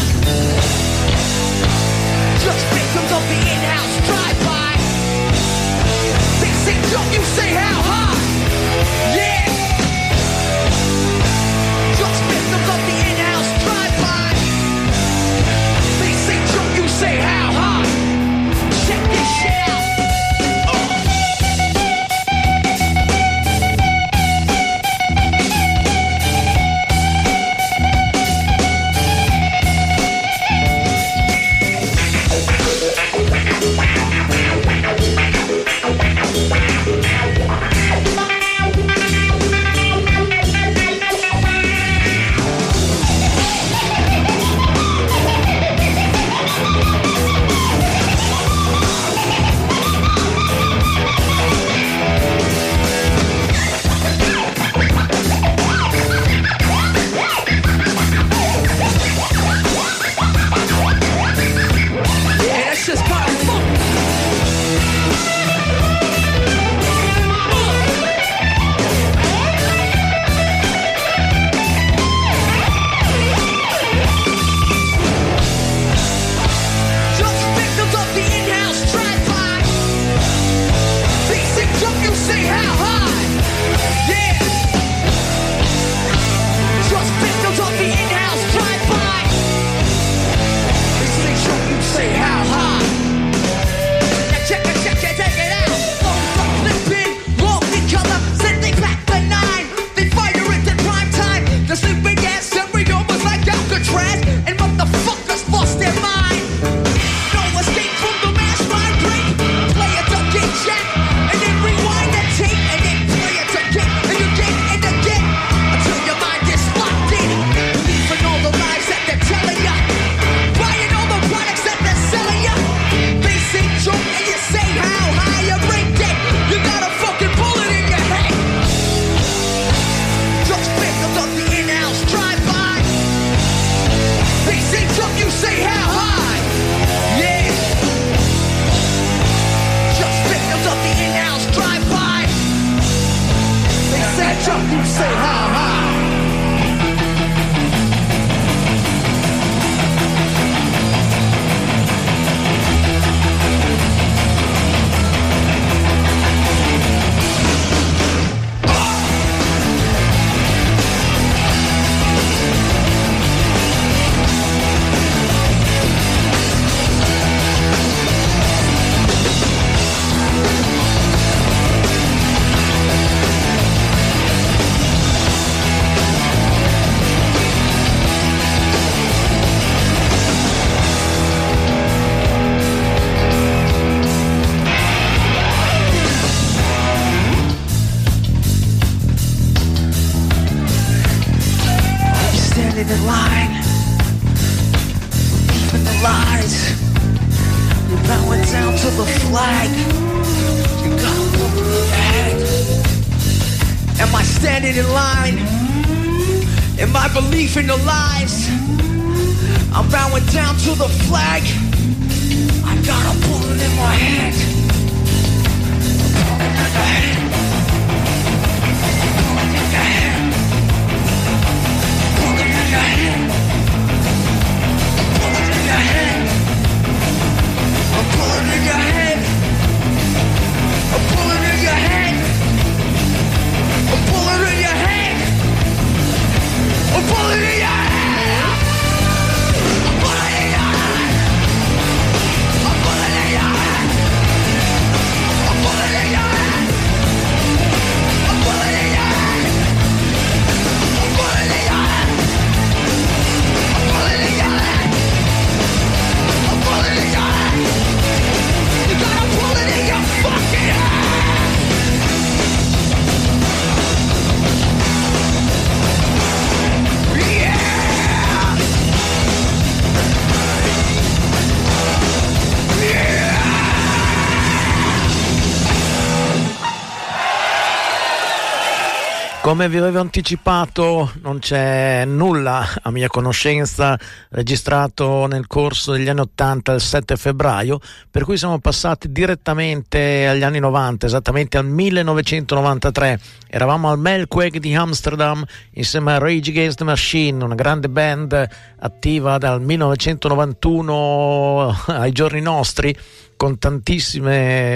Just victims of the in-house drive-by. They say, don't you say how high? Yeah. Just victims of the in-house drive-by. They say, don't you say how high? Check this shit out. Yeah, that's just kind of fun. Just victims of the in-house drive-by. They say, don't you say how high? Yeah. Just victims of the in-house drive-by. They say, don't you say how high? Now check it, take it out. Phones are flipping, long in color, sending back the 9. They fire it at prime time. The sleeping gas, every was like Alcatraz. And motherfuckers lost their mind. No escape from the mass mind break. Play it again, check, and then rewind the tape, and then play it again, and again, until your mind is locked in. Believing all the lies that they're telling ya. Buying all the products that they're selling ya. They say jump and you say how high you break dead. You got a fucking bullet in your head. Just victims of the in-house drive-by. They say jump, you say how high. Yeah. Just victims of the in-house drive-by. They say jump, you say how high. Standing in line, believing the lies. You're bowing down to the flag. You got a bullet in your head. Am I standing in line? Am I believing the lies? I'm bowing down to the flag. I got a bullet in my head. A bullet in the head. A bullet in the head. Bullet in your head. Bullet in your head. A bullet in your head. A bullet in your head. A bullet in your head. A bullet in your head. A bullet in your head. Come vi avevo anticipato, non c'è nulla a mia conoscenza registrato nel corso degli anni 80 il 7 febbraio, per cui siamo passati direttamente agli anni 90, esattamente al 1993. Eravamo al Melkweg di Amsterdam insieme a Rage Against the Machine, una grande band attiva dal 1991 ai giorni nostri, con tantissimi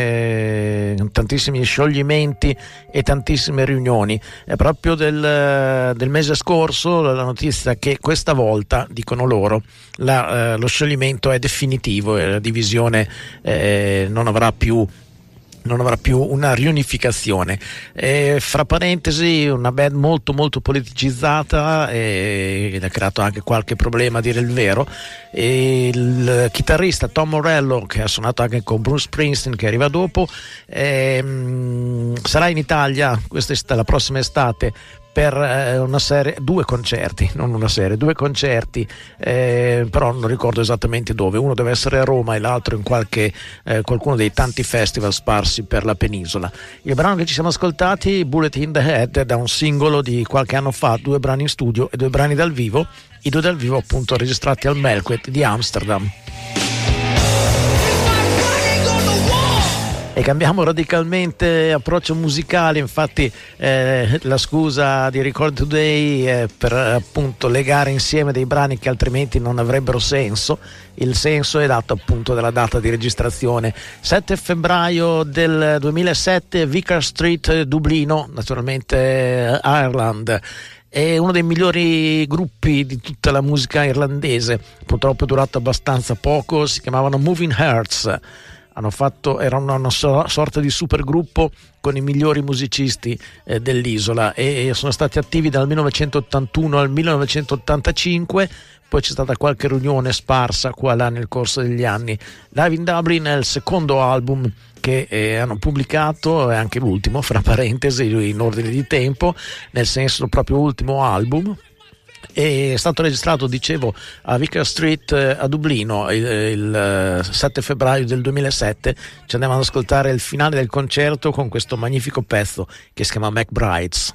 scioglimenti e tantissime riunioni. È proprio del mese scorso la notizia che questa volta, dicono loro, lo scioglimento è definitivo e la divisione non avrà più una riunificazione. Fra parentesi, una band molto molto politicizzata ed ha creato anche qualche problema, a dire il vero. Il chitarrista Tom Morello, che ha suonato anche con Bruce Springsteen, che arriva dopo, sarà in Italia la prossima estate per due concerti, però non ricordo esattamente dove. Uno deve essere a Roma e l'altro in qualcuno dei tanti festival sparsi per la penisola. Il brano che ci siamo ascoltati, Bullet in the Head, da un singolo di qualche anno fa, 2 brani in studio e 2 brani dal vivo, i 2 dal vivo appunto registrati al Melkweg di Amsterdam. E cambiamo radicalmente approccio musicale, infatti la scusa di Record Today è per appunto legare insieme dei brani che altrimenti non avrebbero senso. Il senso è dato appunto dalla data di registrazione, 7 febbraio del 2007, Vicar Street, Dublino, naturalmente Ireland. È uno dei migliori gruppi di tutta la musica irlandese, purtroppo è durato abbastanza poco, si chiamavano Moving Hearts. Era una sorta di supergruppo con i migliori musicisti dell'isola e sono stati attivi dal 1981 al 1985. Poi c'è stata qualche riunione sparsa qua là nel corso degli anni. Live in Dublin è il secondo album che hanno pubblicato, è anche l'ultimo, fra parentesi, in ordine di tempo, nel senso proprio ultimo album. È stato registrato, dicevo, a Vicar Street a Dublino il 7 febbraio del 2007. Ci andiamo ad ascoltare il finale del concerto con questo magnifico pezzo che si chiama McBrides.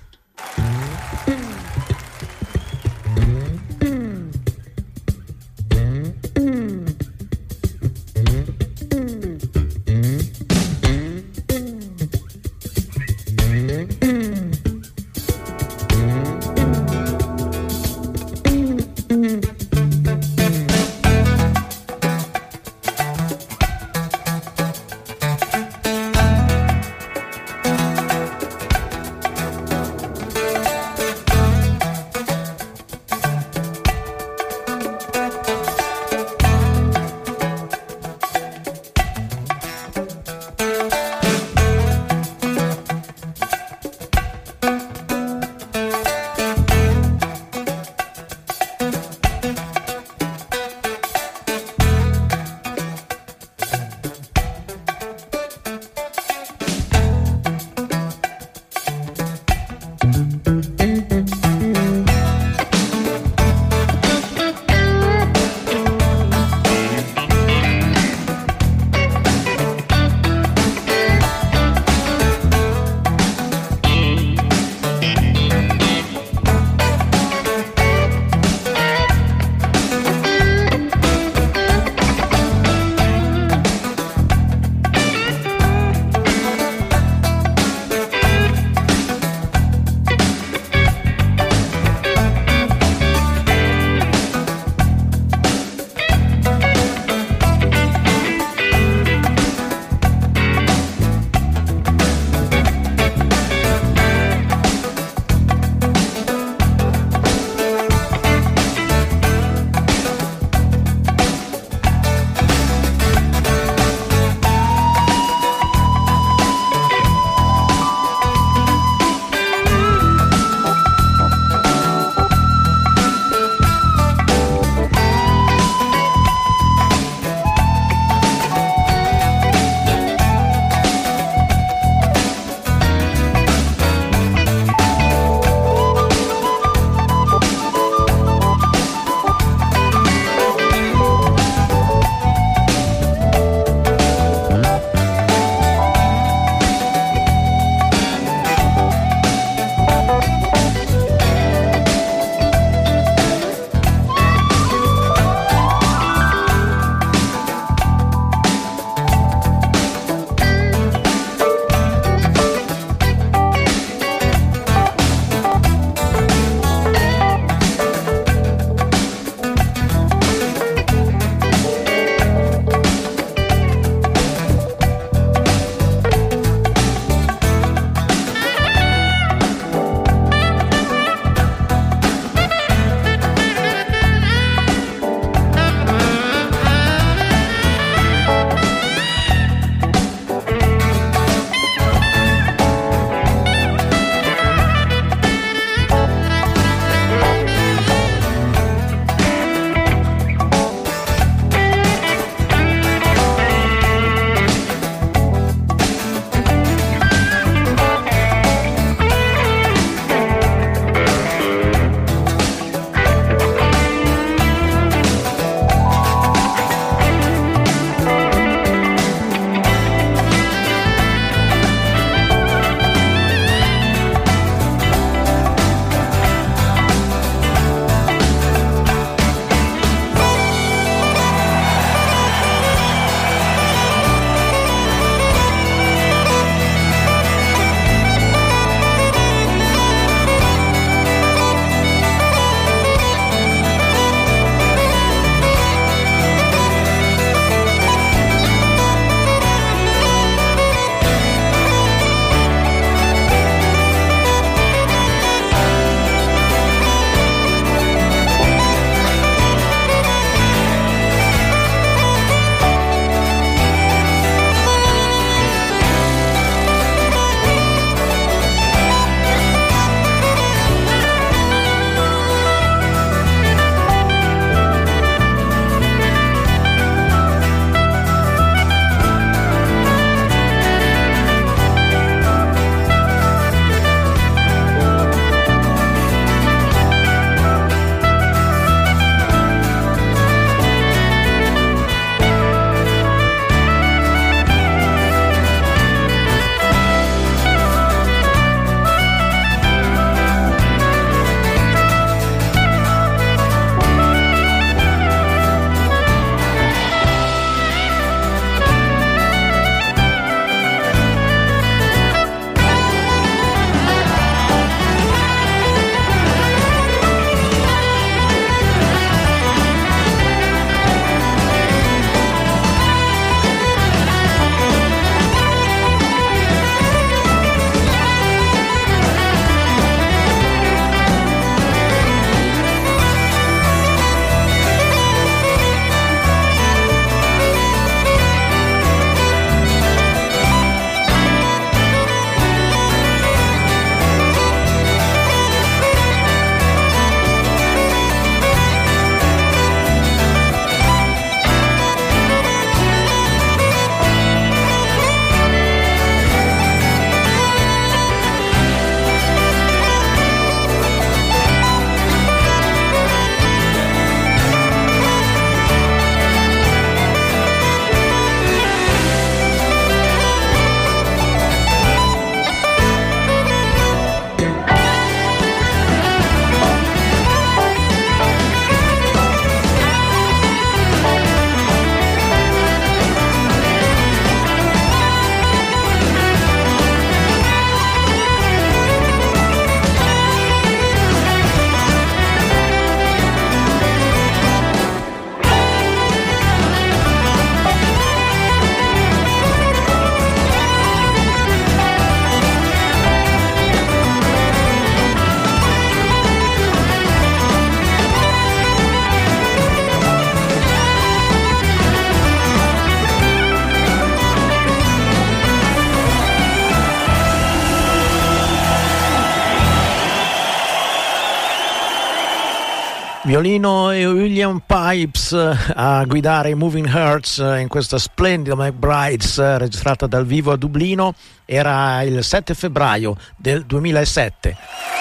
Violino e William Pipes a guidare i Moving Hearts in questa splendida McBrides registrata dal vivo a Dublino. Era il 7 febbraio del 2007.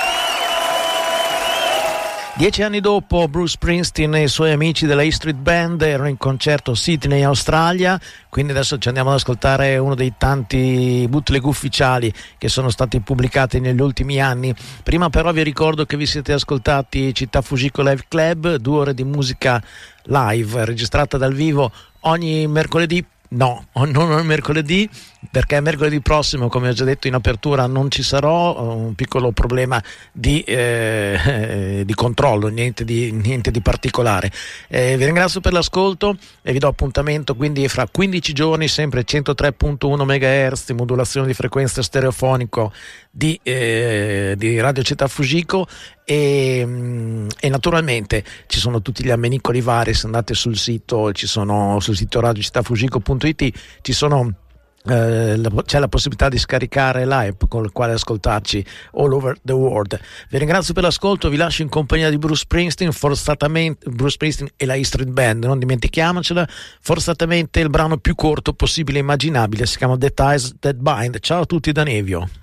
10 anni dopo, Bruce Springsteen e i suoi amici della E Street Band erano in concerto a Sydney, Australia. Quindi adesso ci andiamo ad ascoltare uno dei tanti bootleg ufficiali che sono stati pubblicati negli ultimi anni. Prima però vi ricordo che vi siete ascoltati Città Fujiko Live Club, 2 ore di musica live registrata dal vivo ogni mercoledì. No, non il mercoledì, perché mercoledì prossimo, come ho già detto in apertura, non ci sarò, un piccolo problema di controllo, niente di particolare. Vi ringrazio per l'ascolto e vi do appuntamento quindi fra 15 giorni, sempre 103.1 MHz, modulazione di frequenza stereofonico di Radio Città Fujiko e naturalmente ci sono tutti gli ammenicoli vari. Se andate sul sito, sul sito radiocittafujiko.it c'è la possibilità di scaricare l'app con il quale ascoltarci all over the world. Vi ringrazio per l'ascolto, vi lascio in compagnia di Bruce Springsteen, forzatamente Bruce Springsteen e la E Street Band, non dimentichiamocela, forzatamente il brano più corto possibile e immaginabile, si chiama The Ties That Bind. Ciao a tutti da Nevio.